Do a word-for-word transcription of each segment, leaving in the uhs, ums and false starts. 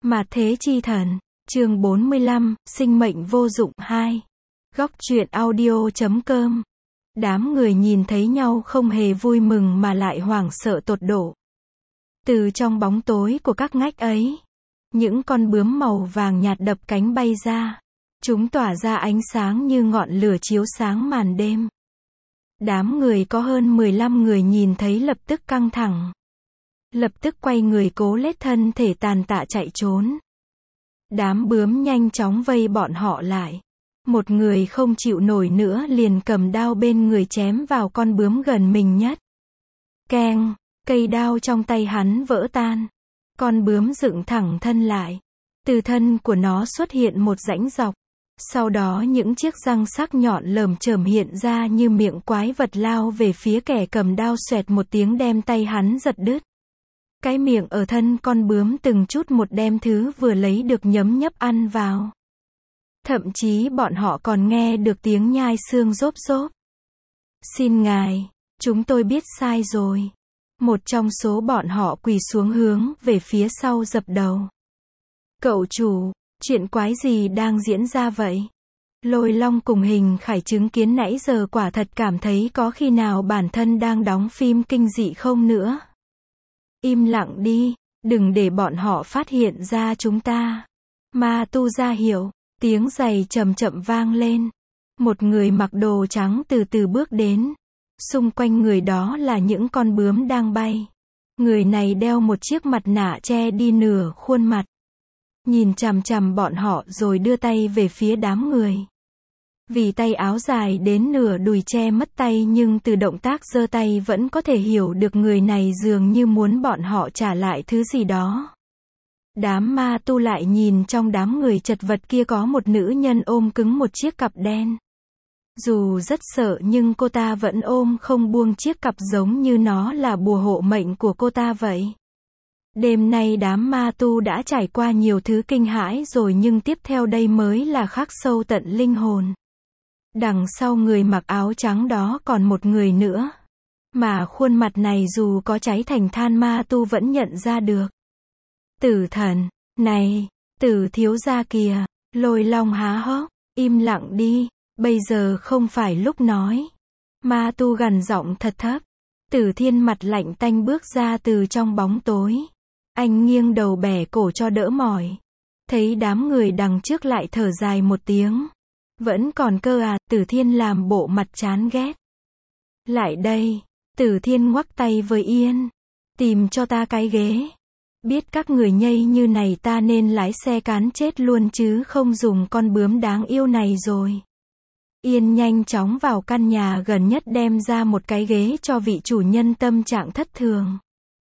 Mà thế chi thần, chương bốn mươi lăm, sinh mệnh vô dụng hai. Góc truyện audio.com. Đám người nhìn thấy nhau không hề vui mừng mà lại hoảng sợ tột độ. Từ trong bóng tối của các ngách ấy, những con bướm màu vàng nhạt đập cánh bay ra. Chúng tỏa ra ánh sáng như ngọn lửa chiếu sáng màn đêm. Đám người có hơn mười lăm người nhìn thấy lập tức căng thẳng. Lập tức quay người cố lết thân thể tàn tạ chạy trốn. Đám bướm nhanh chóng vây bọn họ lại. Một người không chịu nổi nữa liền cầm đao bên người chém vào con bướm gần mình nhất. Keng, cây đao trong tay hắn vỡ tan. Con bướm dựng thẳng thân lại. Từ thân của nó xuất hiện một rãnh dọc. Sau đó những chiếc răng sắc nhọn lởm chởm hiện ra như miệng quái vật lao về phía kẻ cầm đao, xoẹt một tiếng đem tay hắn giật đứt. Cái miệng ở thân con bướm từng chút một đem thứ vừa lấy được nhấm nhấp ăn vào. Thậm chí bọn họ còn nghe được tiếng nhai xương rốp rốp. Xin ngài, chúng tôi biết sai rồi. Một trong số bọn họ quỳ xuống hướng về phía sau dập đầu. Cậu chủ, chuyện quái gì đang diễn ra vậy? Lôi Long cùng Hình Khải chứng kiến nãy giờ quả thật cảm thấy có khi nào bản thân đang đóng phim kinh dị không nữa. Im lặng đi, đừng để bọn họ phát hiện ra chúng ta. Ma Tu ra hiệu, tiếng giày chậm chậm vang lên. Một người mặc đồ trắng từ từ bước đến. Xung quanh người đó là những con bướm đang bay. Người này đeo một chiếc mặt nạ che đi nửa khuôn mặt. Nhìn chằm chằm bọn họ rồi đưa tay về phía đám người. Vì tay áo dài đến nửa đùi che mất tay, nhưng từ động tác giơ tay vẫn có thể hiểu được người này dường như muốn bọn họ trả lại thứ gì đó. Đám ma tu lại nhìn trong đám người chật vật kia có một nữ nhân ôm cứng một chiếc cặp đen. Dù rất sợ nhưng cô ta vẫn ôm không buông chiếc cặp giống như nó là bùa hộ mệnh của cô ta vậy. Đêm nay đám ma tu đã trải qua nhiều thứ kinh hãi rồi, nhưng tiếp theo đây mới là khắc sâu tận linh hồn. Đằng sau người mặc áo trắng đó còn một người nữa. Mà khuôn mặt này dù có cháy thành than ma tu vẫn nhận ra được. Tử thần, này, Tử thiếu gia kìa. Lôi Long há hốc, im lặng đi, bây giờ không phải lúc nói. Ma tu gằn giọng thật thấp. Tử Thiên mặt lạnh tanh bước ra từ trong bóng tối. Anh nghiêng đầu bẻ cổ cho đỡ mỏi. Thấy đám người đằng trước lại thở dài một tiếng. Vẫn còn cơ à? Tử Thiên làm bộ mặt chán ghét. Lại đây. Tử Thiên ngoắc tay với Yên. Tìm cho ta cái ghế. Biết các người nhây như này ta nên lái xe cán chết luôn chứ không dùng con bướm đáng yêu này rồi. Yên nhanh chóng vào căn nhà gần nhất đem ra một cái ghế cho vị chủ nhân tâm trạng thất thường.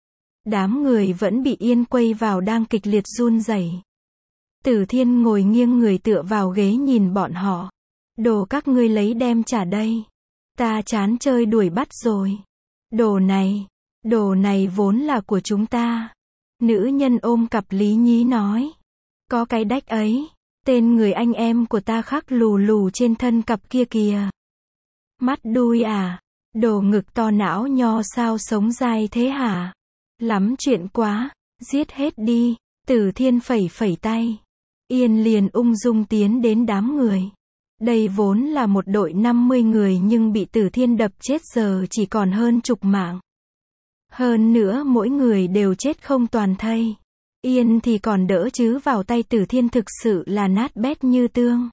Đám người vẫn bị Yên quây vào đang kịch liệt run rẩy. Tử Thiên ngồi nghiêng người tựa vào ghế nhìn bọn họ. Đồ các ngươi lấy đem trả đây. Ta chán chơi đuổi bắt rồi. Đồ này, đồ này vốn là của chúng ta. Nữ nhân ôm cặp lý nhí nói. Có cái đách ấy. Tên người anh em của ta khắc lù lù trên thân cặp kia kìa. Mắt đuôi à. Đồ ngực to não nho sao sống dai thế hả? Lắm chuyện quá. Giết hết đi. Tử Thiên phẩy phẩy tay. Yên liền ung dung tiến đến đám người. Đây vốn là một đội năm mươi người nhưng bị Tử Thiên đập chết giờ chỉ còn hơn chục mạng. Hơn nữa mỗi người đều chết không toàn thây. Yên thì còn đỡ chứ vào tay Tử Thiên thực sự là nát bét như tương.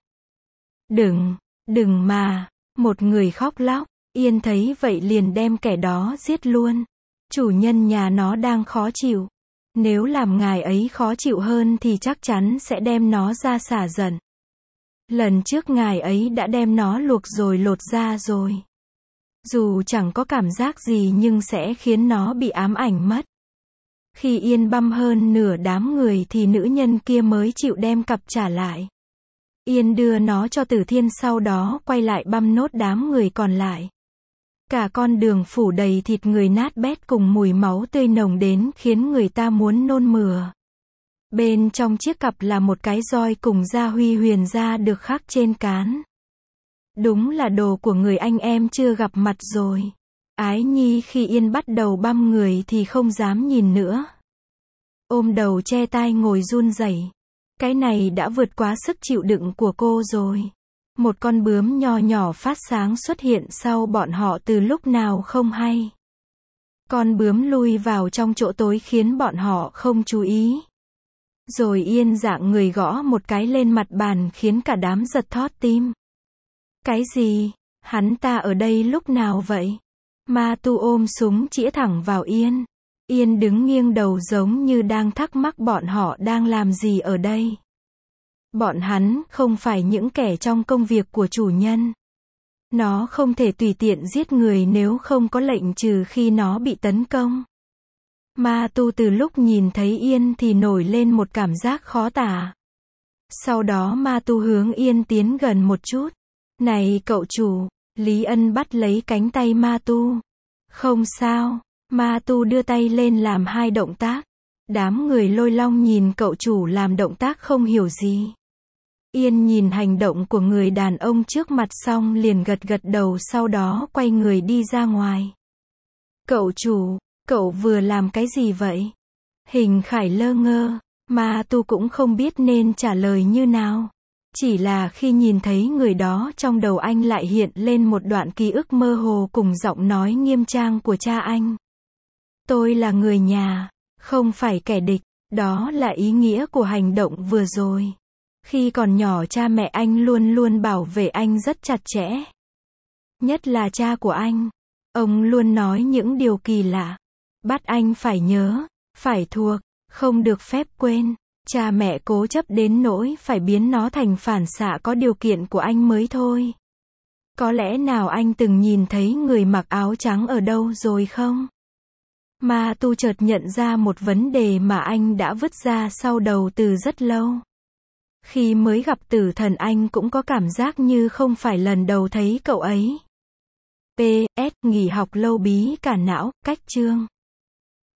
Đừng, đừng mà. Một người khóc lóc. Yên thấy vậy liền đem kẻ đó giết luôn. Chủ nhân nhà nó đang khó chịu. Nếu làm ngài ấy khó chịu hơn thì chắc chắn sẽ đem nó ra xả giận. Lần trước ngài ấy đã đem nó luộc rồi lột ra rồi. Dù chẳng có cảm giác gì nhưng sẽ khiến nó bị ám ảnh mất. Khi Yên băm hơn nửa đám người thì nữ nhân kia mới chịu đem cặp trả lại. Yên đưa nó cho Tử Thiên sau đó quay lại băm nốt đám người còn lại. Cả con đường phủ đầy thịt người nát bét cùng mùi máu tươi nồng đến khiến người ta muốn nôn mửa. Bên trong chiếc cặp là một cái roi cùng gia huy huyền gia được khắc trên cán. Đúng là đồ của người anh em chưa gặp mặt rồi. Ái Nhi khi Yên bắt đầu băm người thì không dám nhìn nữa. ôm đầu che tai ngồi run rẩy. Cái này đã vượt quá sức chịu đựng của cô rồi. Một con bướm nho nhỏ phát sáng xuất hiện sau bọn họ từ lúc nào không hay. Con bướm lui vào trong chỗ tối khiến bọn họ không chú ý. Rồi yên dạng người gõ một cái lên mặt bàn khiến cả đám giật thót tim. Cái gì? Hắn ta ở đây lúc nào vậy? Ma Tu ôm súng chĩa thẳng vào Yên. Yên đứng nghiêng đầu giống như đang thắc mắc bọn họ đang làm gì ở đây. Bọn hắn không phải những kẻ trong công việc của chủ nhân. Nó không thể tùy tiện giết người nếu không có lệnh trừ khi nó bị tấn công. Ma Tu từ lúc nhìn thấy Yên thì nổi lên một cảm giác khó tả. Sau đó Ma Tu hướng Yên tiến gần một chút. Này cậu chủ, Lý Ân bắt lấy cánh tay Ma Tu. Không sao, Ma Tu đưa tay lên làm hai động tác. Đám người Lôi Long nhìn cậu chủ làm động tác không hiểu gì. Yên nhìn hành động của người đàn ông trước mặt xong liền gật gật đầu, sau đó quay người đi ra ngoài. Cậu chủ, cậu vừa làm cái gì vậy? Hình Khải lơ ngơ, Ma Tu cũng không biết nên trả lời như nào. Chỉ là khi nhìn thấy người đó trong đầu anh lại hiện lên một đoạn ký ức mơ hồ cùng giọng nói nghiêm trang của cha anh. Tôi là người nhà, không phải kẻ địch, đó là ý nghĩa của hành động vừa rồi. Khi còn nhỏ cha mẹ anh luôn luôn bảo vệ anh rất chặt chẽ. Nhất là cha của anh. Ông luôn nói những điều kỳ lạ. Bắt anh phải nhớ, phải thuộc, không được phép quên. Cha mẹ cố chấp đến nỗi phải biến nó thành phản xạ có điều kiện của anh mới thôi. Có lẽ nào anh từng nhìn thấy người mặc áo trắng ở đâu rồi không? Ma Tu chợt nhận ra một vấn đề mà anh đã vứt ra sau đầu từ rất lâu. Khi mới gặp Tử Thần anh cũng có cảm giác như không phải lần đầu thấy cậu ấy. pê ét Nghỉ học lâu bí cả não, cách chương.